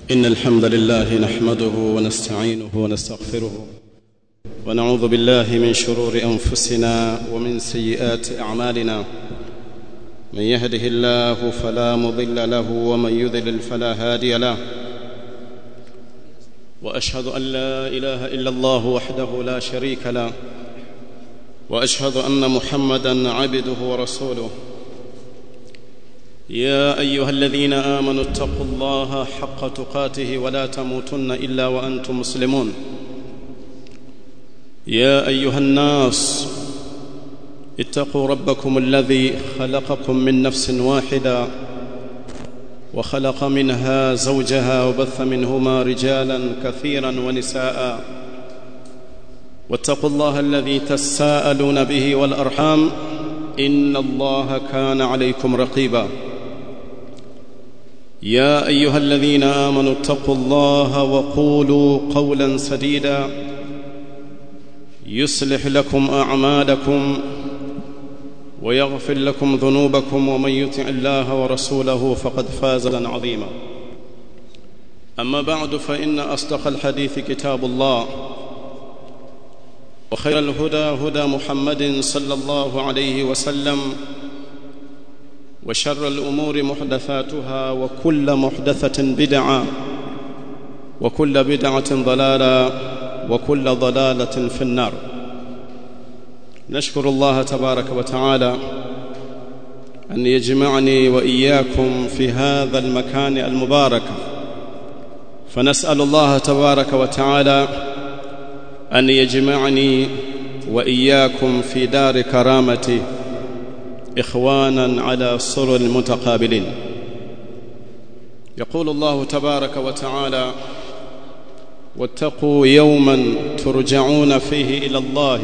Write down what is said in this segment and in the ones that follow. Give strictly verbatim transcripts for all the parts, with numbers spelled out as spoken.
إن الحمد لله نحمده ونستعينه ونستغفره ونعوذ بالله من شرور أنفسنا ومن سيئات أعمالنا. من يهده الله فلا مضل له ومن يضلل فلا هادي له. وأشهد أن لا إله إلا الله وحده لا شريك له، وأشهد أن محمدًا عبده ورسوله. يا أيها الذين آمنوا اتقوا الله حق تقاته ولا تموتن إلا وأنتم مسلمون. يا أيها الناس اتقوا ربكم الذي خلقكم من نفس واحدة وخلق منها زوجها وبث منهما رجالا كثيرا ونساء. واتقوا الله الذي تساءلون به والأرحام إن الله كان عليكم رقيبا. يا أيها الذين آمنوا اتقوا الله وقولوا قولا سديدا يصلح لكم أعمالكم ويغفر لكم ذنوبكم، ومن يطع الله ورسوله فقد فاز فوزا عظيما. أما بعد، فإن أصدق الحديث كتاب الله، وخير الهدى هدى محمد صلى الله عليه وسلم، وشر الأمور محدثاتها، وكل محدثة بدعة، وكل بدعة ضلالة، وكل ضلالة في النار. نشكر الله تبارك وتعالى أن يجمعني وإياكم في هذا المكان المبارك، فنسأل الله تبارك وتعالى أن يجمعني وإياكم في دار كرامته إخوانا على سرر متقابلين. يقول الله تبارك وتعالى: واتقوا يوما ترجعون فيه إلى الله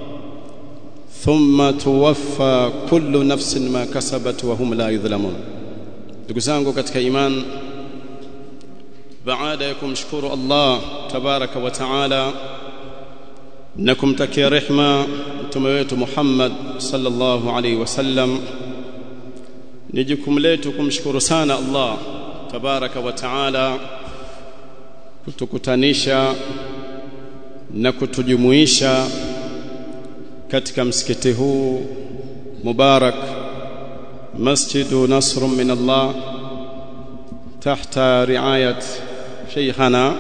ثم توفى كل نفس ما كسبت وهم لا يظلمون. ndugu zangu katika iman, baada ya kumshukuru Allah tabaraka wa taala na kumtakia rehma mtume wetu Muhammad sallallahu alaihi wasallam, ni jukumu letu kumshukuru sana Allah tabaraka wa taala kutukutanisha na kutujumuisha katika msikiti huu mubarak, Masjidu Nasr min Allah, tahta riayat Sheikhana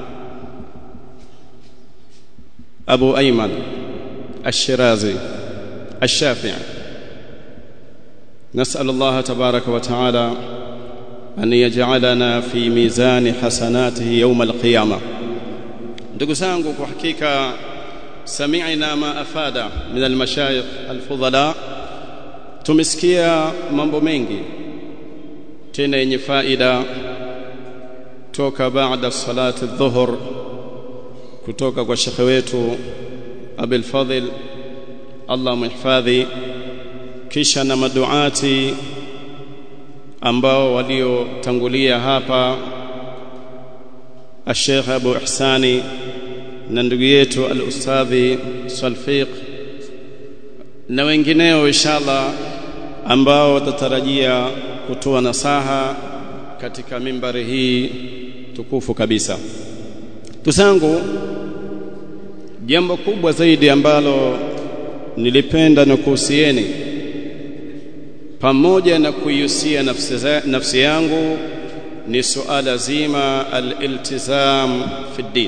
Abu Ayman Al-Shirazi Al-Shafi'i. نسأل الله تبارك وتعالى أن يجعلنا في ميزان حسناته يوم القيامة. ndugu zangu, kwa hakika sami'na ma afada min al-mashayikh al-fudala, tumesikia mambo mengi tena yenye faida toka baada salati adh-dhuhr, kutoka kwa shekhe wetu Abul Fadhil, Allah muhifadhi, kisha na maduati ambao waliotangulia hapa, Sheikh Abu Ihsani na ndugu yetu al-Ustadhi Salfiq na wengineo inshallah, ambao watatarajia kutoa nasaha katika mimbari hii tukufu kabisa. Tusangu, jambo kubwa zaidi ambalo nilipenda na kuhusieni pamoja na kuihusia nafsi, nafsi yangu ni suala zima al-iltizam fi din,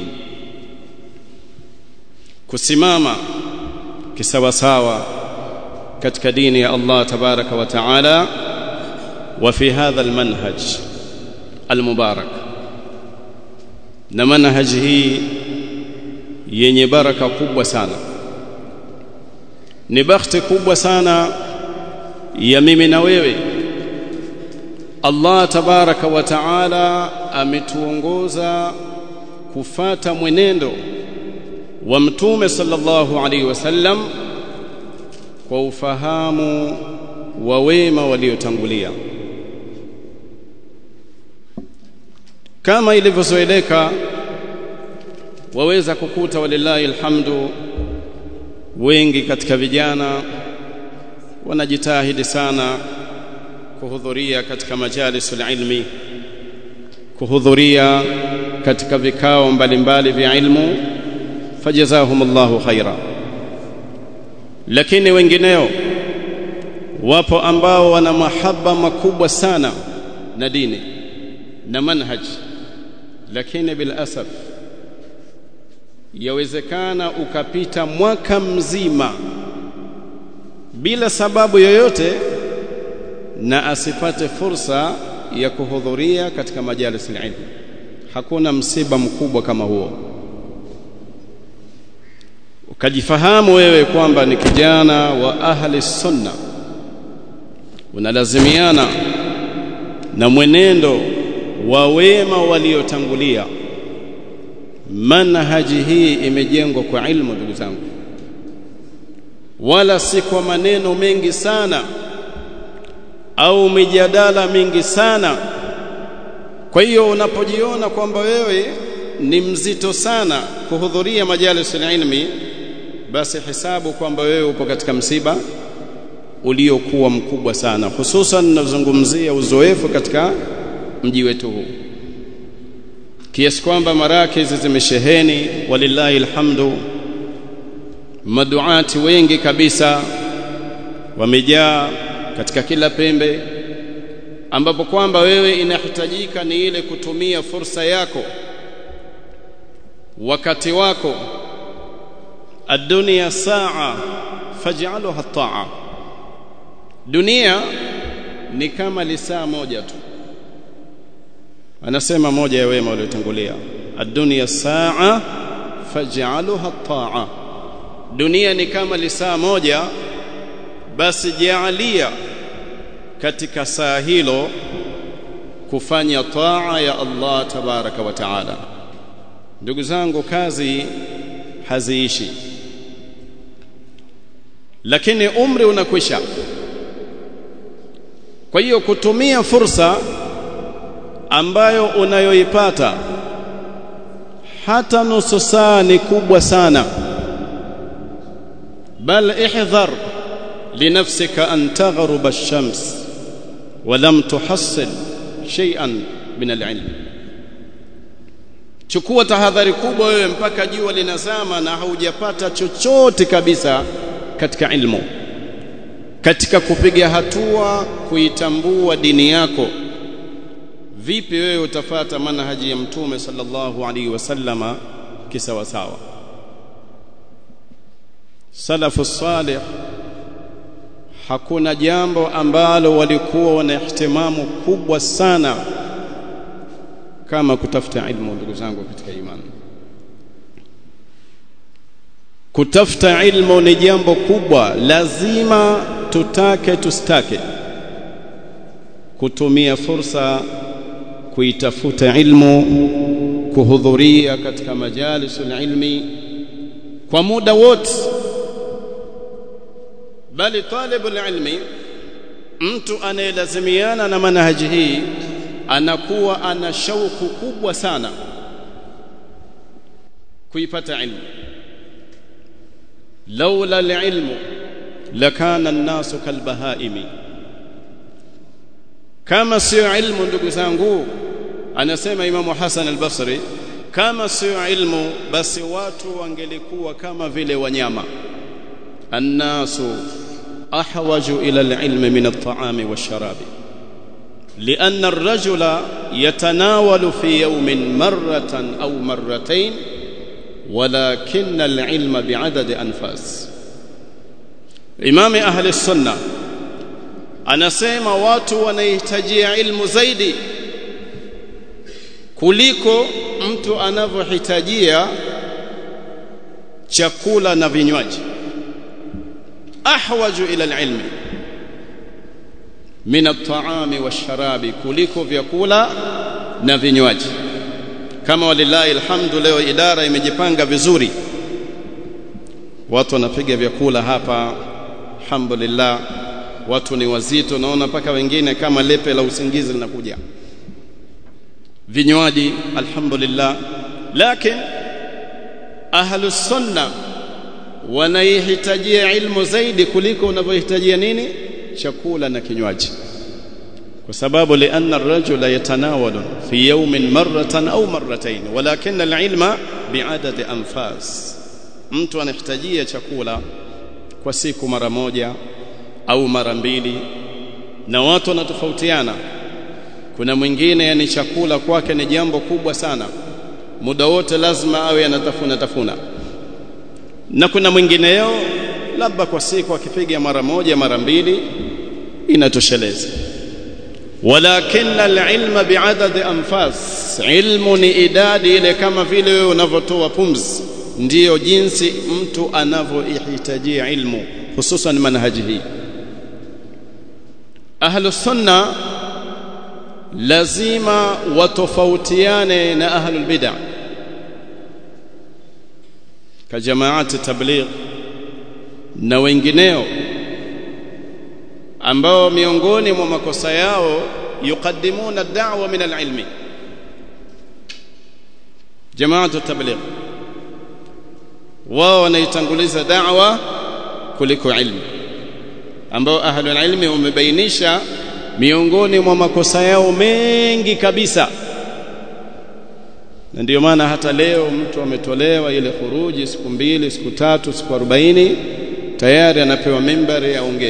kusimama kisawasawa katika dini ya Allah tabaraka wa taala, wa fi hadha al-manhaj al-mubarak. Na manhaj hii yenye baraka kubwa sana, ni bakhti kubwa sana ya mimi na wewe. Allah tabaraka wa taala ametuongoza kufata mwenendo wa mtume sallallahu alaihi wasallam kwa ufahamu wa wema waliotangulia. Kama ilivyozoeleka, waweza kukuta walillahi alhamdu, wengi katika vijana wanajitahidi sana kuhudhuria katika majalisul ilmi, kuhudhuria katika vikao mbalimbali vya ilmu, fajazahumullahu khaira. Lakini wengineo wapo ambao wana mahaba makubwa sana na dini na manhaj, lakini bil asaf yawezekana ukapita mwaka mzima bila sababu yoyote na asipate fursa ya kuhudhuria katika majalis al-ilm. Hakuna msiba mkubwa kama huo. Ukajifahamu wewe kwamba ni kijana wa ahli sunna, unalazimiana na mwenendo wa wema waliotangulia. Manhaji hii imejengwa kwa ilmu, ndugu zangu, wala si kwa maneno mengi sana au mijadala mingi sana. Kwa hiyo unapojiona kwamba wewe ni mzito sana kuhudhuria majalis al-ilmi, basi hisabu kwamba wewe upo katika msiba uliokuwa mkubwa sana, hususan nazungumzia uzoefu katika mji wetu huu, kiasi kwamba marakizi zimesheheni walillahi alhamdu, maduati wengi kabisa wamejaa katika kila pembe, ambapo kwamba wewe inahitajika ni ile kutumia fursa yako, wakati wako. Ad-dunya saa faj'alha ta'a. Dunia ni kama lisaa moja tu. Anasema moja ya wema waliotangulia, ad-dunya saa faj'alha ta'a. Dunia ni kama lisaa moja, basi jaalia katika saa hilo kufanya taa ya Allah tabaraka wa taala. Ndugu zangu, kazi haziishi, lakini umri unakwisha. Kwa hiyo kutumia fursa ambayo unayoipata hata nusu saa ni kubwa sana. Bal ihdhar linafsika an taghruba ash-shams wa lam tuhassil shay'an min al-ilm. Chukua tahadhari kubwa wewe mpaka jua linazama na haujapata chochote kabisa katika ilmu, katika kupiga hatua kuitambua dini yako. Vipi wewe utafata manhaji ya Mtume sallallahu alaihi wasallama kisawa sawa? Salafu salih hakuna jambo ambalo walikuwa wana ihtimamu kubwa sana kama kutafuta ilmu. Ndugu zangu katika imani, kutafuta ilmu ni jambo kubwa, lazima tutake tustake kutumia fursa kuitafuta ilmu, kuhudhuria katika majalisul ilmi kwa muda wote. Bali talibul ilmi, mtu anayelazimiana na manhaji hii, anakuwa ana shauku kubwa sana kuipata ilmu. Laula alilmu lakana an-nasu kalbahaimi. Kama sio ilmu, ndugu zangu, anasema Imamu Hasan al-Basri, kama sio ilmu basi watu wangelikuwa kama vile wanyama. An-nasu ahwaju ila al-ilmi min at-ta'ami wash-sharabi, لأن الرجل يتناول في يوم مرة أو مرتين ولكن العلم بعدد أنفاس. إمام أهل السنة anasema watu wanahitajia ilmu zaidi kuliko mtu anavyohitajia chakula na vinywaji. Ahwaju ila alilmi min at-ta'ami wash-sharabi, kuliko vyakula na vinywaji. Kama walillahi alhamdu, leo idara imejipanga vizuri, watu wanapiga vyakula hapa, alhamdulillah. Watu ni wazito, naona paka wengine kama lepe la usingizi linakuja. Vinywaji, alhamdulillah. Lakini ahlus sunna wanaihitajia ilmu zaidi kuliko unavyohitajia nini? Chakula na kinywaji. kwa sababu lianna ar-rajula yatanawalu fi yawmin marratan au marratayn walakin al-ilma bi'adad anfas. Mtu anahitajia chakula kwa siku mara moja au mara mbili, na watu wanatofautiana. Kuna mwingine yani chakula kwake ni jambo kubwa sana, muda wote lazima awe anatafuna tafuna, na kuna mwingineo labda kwa siku akipiga mara moja mara mbili inatosheleza. Walakin al-ilma bi'adad anfas, ilmu ni idadi ile kama vile wewe unavyotoa pumzi, ndiyo jinsi mtu anavyohitajia ilmu, hususan manhaji hii. Ahlus sunna lazima watofautiane na ahlul bid'ah, ka jamaat tabligh na wengineo ambao miongoni mwa makosa yao yuqaddimuna ad-da'wa min al-ilmi. Jamaat tabligh wao wanaitanguliza da'wa kuliko ilmu, ambao ahlul ilmi wamebainisha miongoni mwa makosa yao mengi kabisa. Na ndio maana hata leo mtu ametolewa ile khuruji siku mbili, siku tatu, siku arobaini, tayari anapewa mimbari aongee.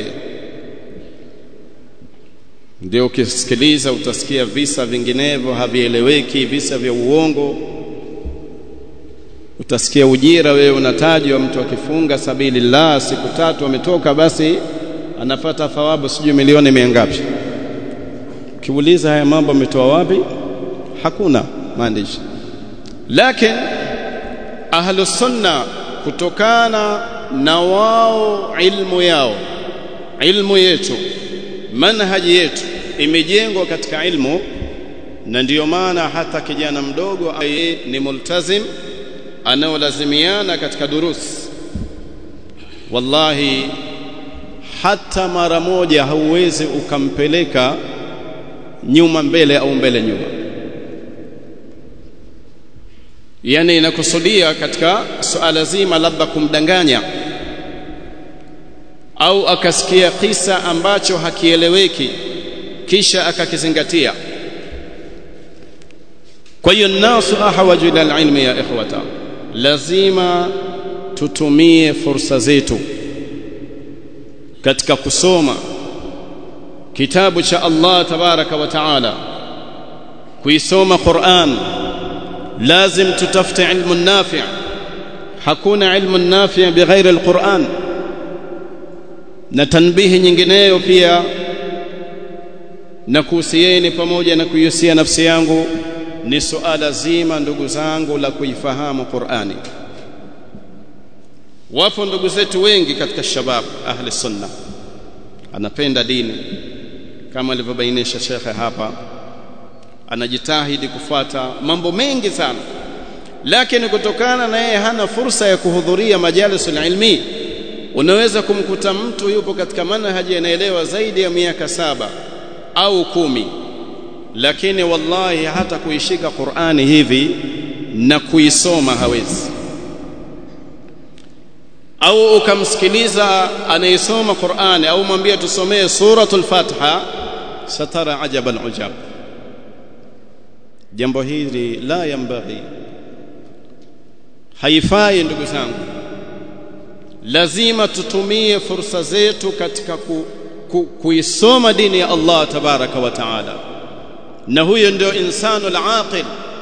Ndio ukisikiliza utasikia visa vinginevyo havieleweki, visa vya uongo. Utasikia ujira wewe unatajwa, mtu akifunga sabilillah siku tatu ametoka, basi anapata thawabu sijui milioni mia ngapi. Ukiuliza haya mambo ametoa wapi? Hakuna maandishi. Lakini ahlus sunna kutokana na wao ilmu yao, ilmu yetu, manhaji yetu imejengwa katika ilmu, na ndiyo maana hata kijana mdogo aye ni multazim anaolazimiana katika durus, wallahi hata mara moja hauwezi ukampeleka nyuma mbele au mbele nyuma. Yani inakusudia katika suala zima labda kumdanganya au akasikia kisa ambacho hakieleweki kisha akakizingatia. Kwa hiyo nasu ahwaju ila alilmi ya ikhwata, lazima tutumie fursa zetu katika kusoma kitabu cha Allah tabaraka wa taala, kuisoma Qur'an. Lazim tutafute ilmu nafi', hakuna ilmu nafi' bighairi alquran. Na tanbihi nyingineyo pia na kuhusieni pamoja na kuihusia nafsi yangu ni suala zima ndugu zangu la kuifahamu Qur'ani. Wapo ndugu zetu wengi katika shabab ahli sunna anapenda dini kama alivyobainisha shekhe hapa, anajitahidi kufuata mambo mengi sana, lakini kutokana na yeye hana fursa ya kuhudhuria majalisul ilmi, unaweza kumkuta mtu yupo katika manhaji anaelewa zaidi ya miaka saba au kumi, lakini wallahi hata kuishika Qur'ani hivi na kuisoma hawezi. Au ukamsikiliza anayesoma Qur'ani au mwambie tusomee suratul Fatiha, satara ajaban ujab. Jambo hili la yambaghi, haifai ndugu zangu. Lazima tutumie fursa zetu katika ku, ku, kuisoma dini ya Allah tabaraka wa taala. Na huyo ndio insanu al-aqil,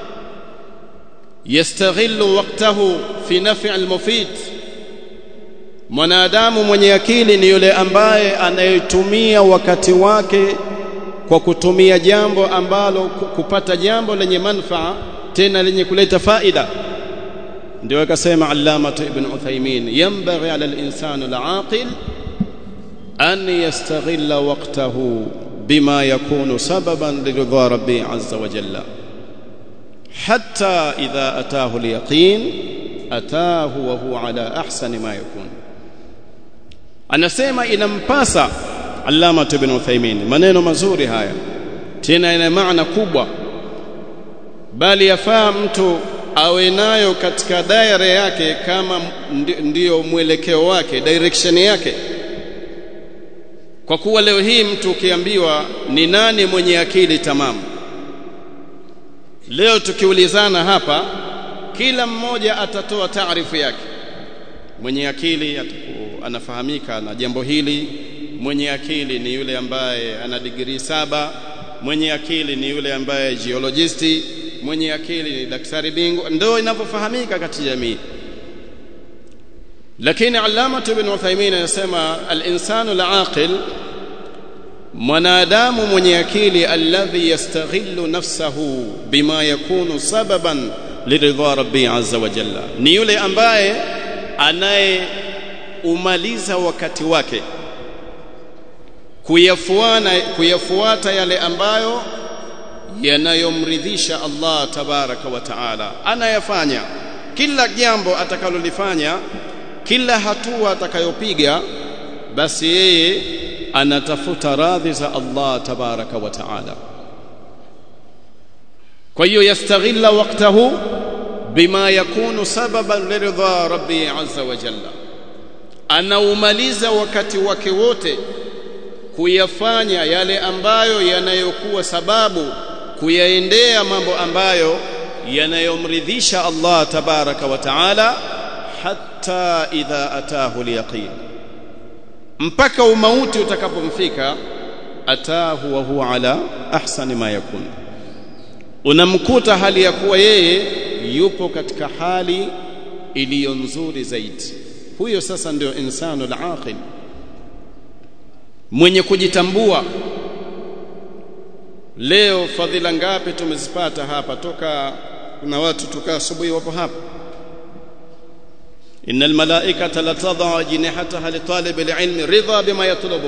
yastaghillu waqtahu fi naf'i al-mufid. Mwanadamu mwenye akili ni yule ambaye anayetumia wakati wake kwa kutumia jambo ambalo, kupata jambo lenye manufaa tena lenye kuleta faida. Ndio akasema Allama Ibn Uthaymeen, yanbaghi ala al-insani al-aqil an yastaghilla waqtahu bima yakunu sababan liridha rabbi azza wa jalla, hatta idha ataahu al-yaqin ataahu wa huwa ala ahsani ma yakun. Anasema inampasa Allama Ibn Uthaymeen, maneno mazuri haya tena ina maana kubwa, bali yafaa mtu awe nayo katika daira yake kama ndiyo mwelekeo wake, direction yake. Kwa kuwa leo hii mtu ukiambiwa ni nani mwenye akili tamamu, leo tukiulizana hapa, kila mmoja atatoa taarifu yake. Mwenye akili anafahamika na jambo hili, mwenye akili ni yule ambaye ana degree saba, mwenye akili ni yule ambaye geologisti, mwenye akili ni daktari bingwa, ndio inavyofahamika katika jamii. Lakini Allama Ibn Uthaymeen anasema al-insanu al-aqil, mwanadamu mwenye akili, alladhi yastaghillu nafsahu bima yakunu sababan liridha rabbi azza wa jalla, ni yule ambaye anaye umaliza wakati wake kuyafuana kuyafuata yale ambayo yanayomridhisha Allah tabaraka wa taala. Anayafanya kila jambo atakalolifanya, kila hatua atakayopiga, basi yeye anatafuta radhi za Allah tabaraka wa taala. Kwa hiyo yastaghilla waqtahu bima yakunu sababan liridha rabbi azza wa jalla, anaumaliza wakati wake wote kuyafanya yale ambayo yanayokuwa sababu kuyaendea mambo ambayo yanayomridhisha Allah tabaraka wa taala, hatta idha atahu al-yaqin, mpaka umauti utakapomfika, atahu wa huwa ala ahsani ma yakun, unamkuta hali ya kuwa yeye yupo katika hali iliyo nzuri zaidi. Huyo sasa ndio insanu al-aqil, mwenye kujitambua. Leo fadhila ngapi tumezipata hapa, toka kuna watu tukaa asubuhi wapo hapa. Innal malaikata la tad'a ajnihataha li talib al-ilmi ridha bima yatlubu.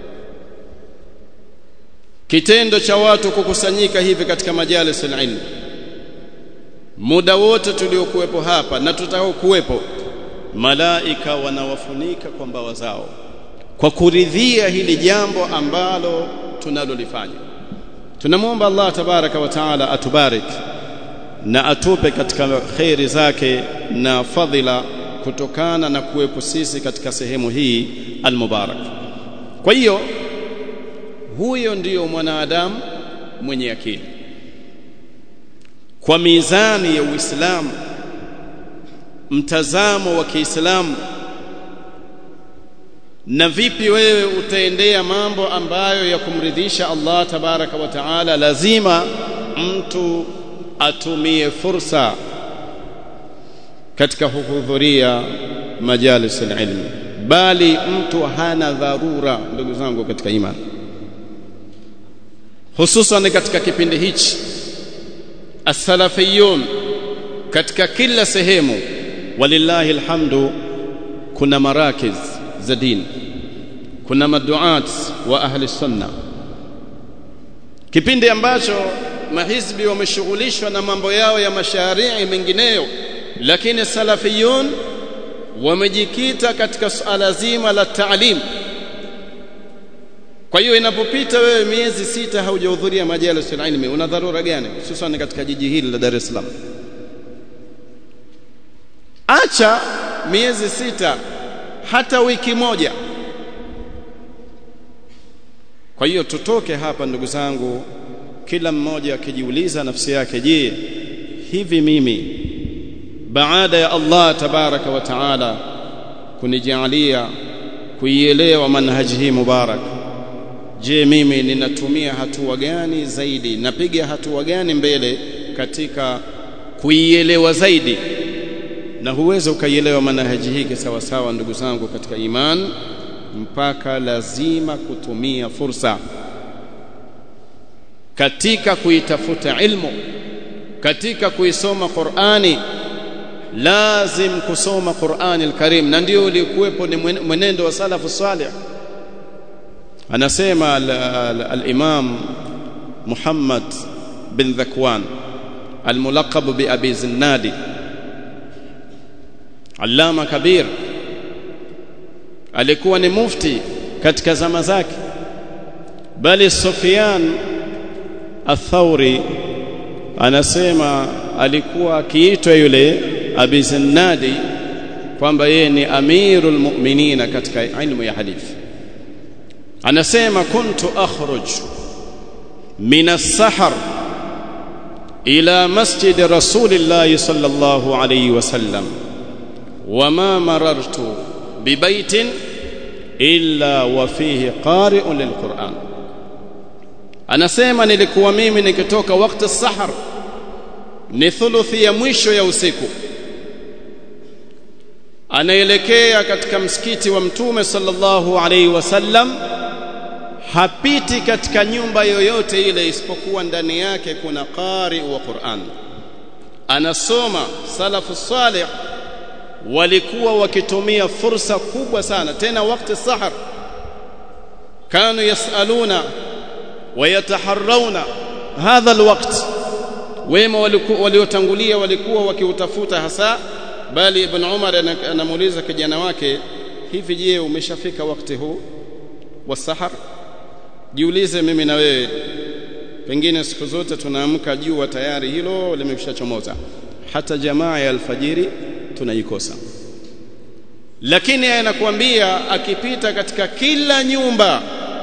Kitendo cha watu kukusanyika hivi katika majalis al-ilm, muda wote tuliokuwepo hapa na tutakao kuwepo, malaika wanawafunika kwa mbawa zao kwa kuridhia hili jambo ambalo tunalolifanya. Tunamuomba Allah tabaraka wa taala atubarik na atupe katika khairi zake na fadhila kutokana na kuwepo sisi katika sehemu hii almubarak. Kwa hiyo huyo ndiyo mwanadamu mwenye akili kwa mizani ya Uislamu, mtazamo wa Kiislamu. Na vipi wewe utaendea mambo ambayo ya kumridhisha Allah tabaraka wa taala? Lazima mtu atumie fursa katika kuhudhuria majalis al-ilm, bali mtu hana dharura, ndugu zangu katika imani, hususan katika kipindi hichi. As-salafiyun katika kila sehemu, walillahi alhamdu, kuna marakiz za dini, kuna maduat wa ahli sunna, kipindi ambacho mahizbi wameshughulishwa na mambo yao ya masharii mengineyo, lakini salafiyun wamejikita katika suala zima la taalim. Kwa hiyo inapopita wewe miezi sita haujahudhuria majalis al-ilmi, una dharura gani, hususan katika jiji hili la Dar es Salaam? Acha miezi sita, hata wiki moja. Kwa hiyo tutoke hapa ndugu zangu, kila mmoja akijiuliza nafsi yake, je, hivi mimi baada ya Allah tabaraka wa taala kunijalia kuielewa manhaji hii mubarak, je, mimi ninatumia hatua gani zaidi, napiga hatua gani mbele katika kuielewa zaidi? Na huweza ukaielewa manhaji hii sawa sawa ndugu zangu katika iman, mpaka lazima kutumia fursa katika kuitafuta ilmu, katika kuisoma Qur'ani. Lazim kusoma Qur'ani al-Karim, na ndio ulikuwepo ni mwenendo wa salafu salih. Anasema al-Imam Muhammad bin Dhakwan al-mulaqab bi Abi Zinnadi, allama kabir, alikuwa ni mufti katika zama zake, bali Sufyan al-Thawri anasema alikuwa akiitwa yule Abi Zinnadi kwamba yeye ni amirul mu'minina katika ilmu ya hadithi. anasema kuntu akhruj min as-sahar ila masjid rasulillah sallallahu alayhi wasallam wama marartu bibaytin illa wa fihi qari'un lilquran. Anasema nilikuwa mimi nikitoka wakati as-sahar, ni thuluthi ya mwisho ya usiku, anaelekea katika msikiti wa mtume sallallahu alayhi wasallam, hapiti katika nyumba yoyote ile isipokuwa ndani yake kuna qari wa Qur'an anasoma. Salafu salih walikuwa wakitumia fursa kubwa sana, tena wakati sahar kanu yasaluna wa yataharrauna hadha alwaqt. Wema waliotangulia walikuwa wakiutafuta hasa, bali Ibn Umar anamuuliza kijana wake, hivi je, umeshafika wakati huu wa sahar? Jiulize mimi na wewe, pengine siku zote tunaamka jua tayari hilo limeshachomoza, hata jamaa ya alfajiri tunaikosa. Lakini anakuambia akipita katika kila nyumba,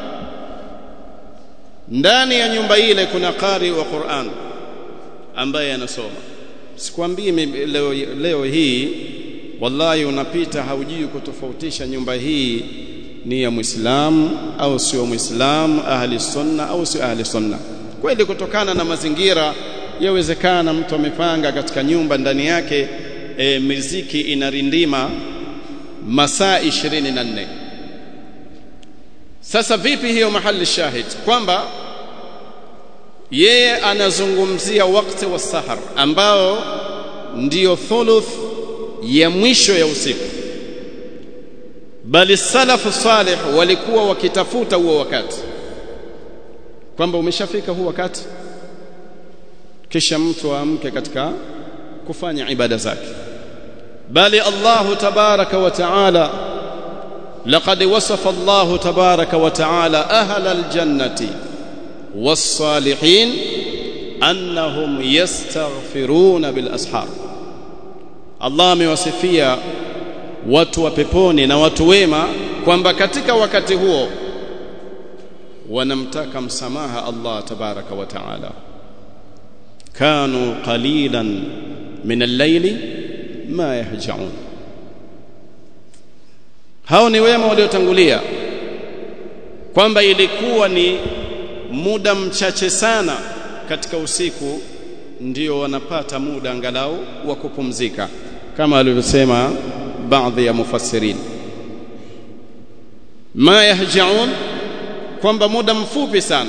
ndani ya nyumba ile kuna qari wa Qur'an ambaye anasoma. Sikwambii leo, leo hii wallahi unapita haujui kutofautisha nyumba hii ni ya Muislamu au sio Muislamu, ahli sunna au sio ahli sunna. Kweli kutokana na mazingira yawezekana mtu amepanga katika nyumba ndani yake e, muziki inarindima masaa ishirini na nne. Sasa vipi hiyo mahali shahid kwamba yeye anazungumzia wakati wa sahar ambao ndio thuluth ya mwisho ya usiku, bali salafu salih walikuwa wakitafuta huo wakati kwamba umeshafika huo wakati, kisha mtu aamke katika kufanya ibada zake. Bali Allah tabaraka wa taala, laqad wasafa Allah tabaraka wa taala ahla aljannati was-salihin annahum yastaghfiruna bil ashar. Allah amewasifia watu wa peponi na watu wema kwamba katika wakati huo wanamtaka msamaha Allah tabaraka wa taala. Kanu qalilan min al-layli ma yahja'un. Hao ni wema waliotangulia kwamba ilikuwa ni muda mchache sana katika usiku ndio wanapata muda angalau wa kupumzika, kama alivyosema baadhi ya mufassirin. Ma yahja'un, kwamba muda mfupi sana,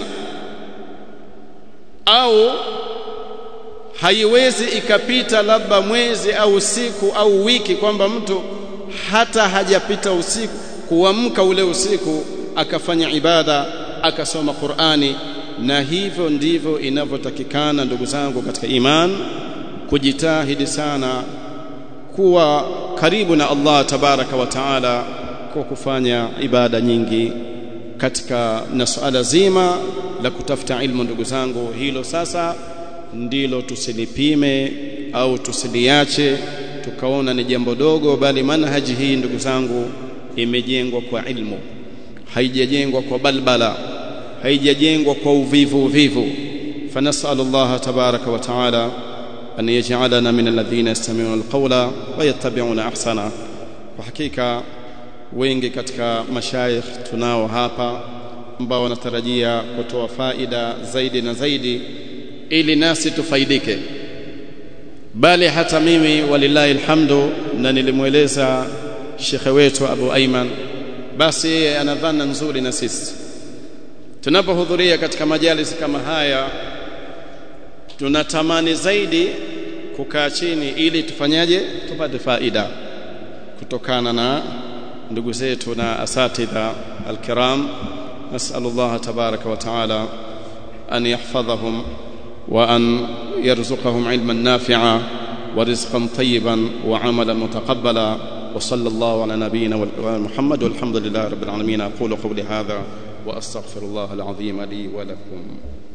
au haiwezi ikapita labda mwezi au siku au wiki kwamba mtu hata hajapita usiku kuamka ule usiku akafanya ibada akasoma Qur'ani. Na hivyo ndivyo inavyotakikana ndugu zangu katika iman, kujitahidi sana kuwa karibu na Allah tabaraka wa taala kwa kufanya ibada nyingi katika na suala zima la kutafuta ilmu. Ndugu zangu, hilo sasa ndilo tusilipime au tusiliache tukaona ni jambo dogo, bali manhaji hii ndugu zangu imejengwa kwa ilmu, haijajengwa kwa balbala, haijajengwa kwa uvivu uvivu. فنسأل الله تبارك وتعالى أن يجعلنا من الذين يستمعون القول ويتبعون أحسنه. وحقيقة wengi katika mashaikh tunao hapa ambao wanatarajia kutoa faida zaidi na zaidi ili nasi tufaidike, bali hata mimi walillahi alhamdu, na nilimueleza shekhe wetu Abu Ayman, basi anadhana nzuri na sisi tunapohudhuria katika majalisi kama haya tunatamani zaidi kukaa chini ili tufanyaje, tupate faida kutokana na ndugu zetu na asatidha alkiram. Nas'alullah tabaraka wa taala an yahfadhahum wa an yarzuqahum ilman nafi'a wa rizqan tayyiban wa 'amalan mutaqabbala. wa sallallahu ala nabiyyina Muhammad walhamdulillahi rabbil alamin. aqulu qawli hadha wa astaghfirullaha al-'azim li wa lakum.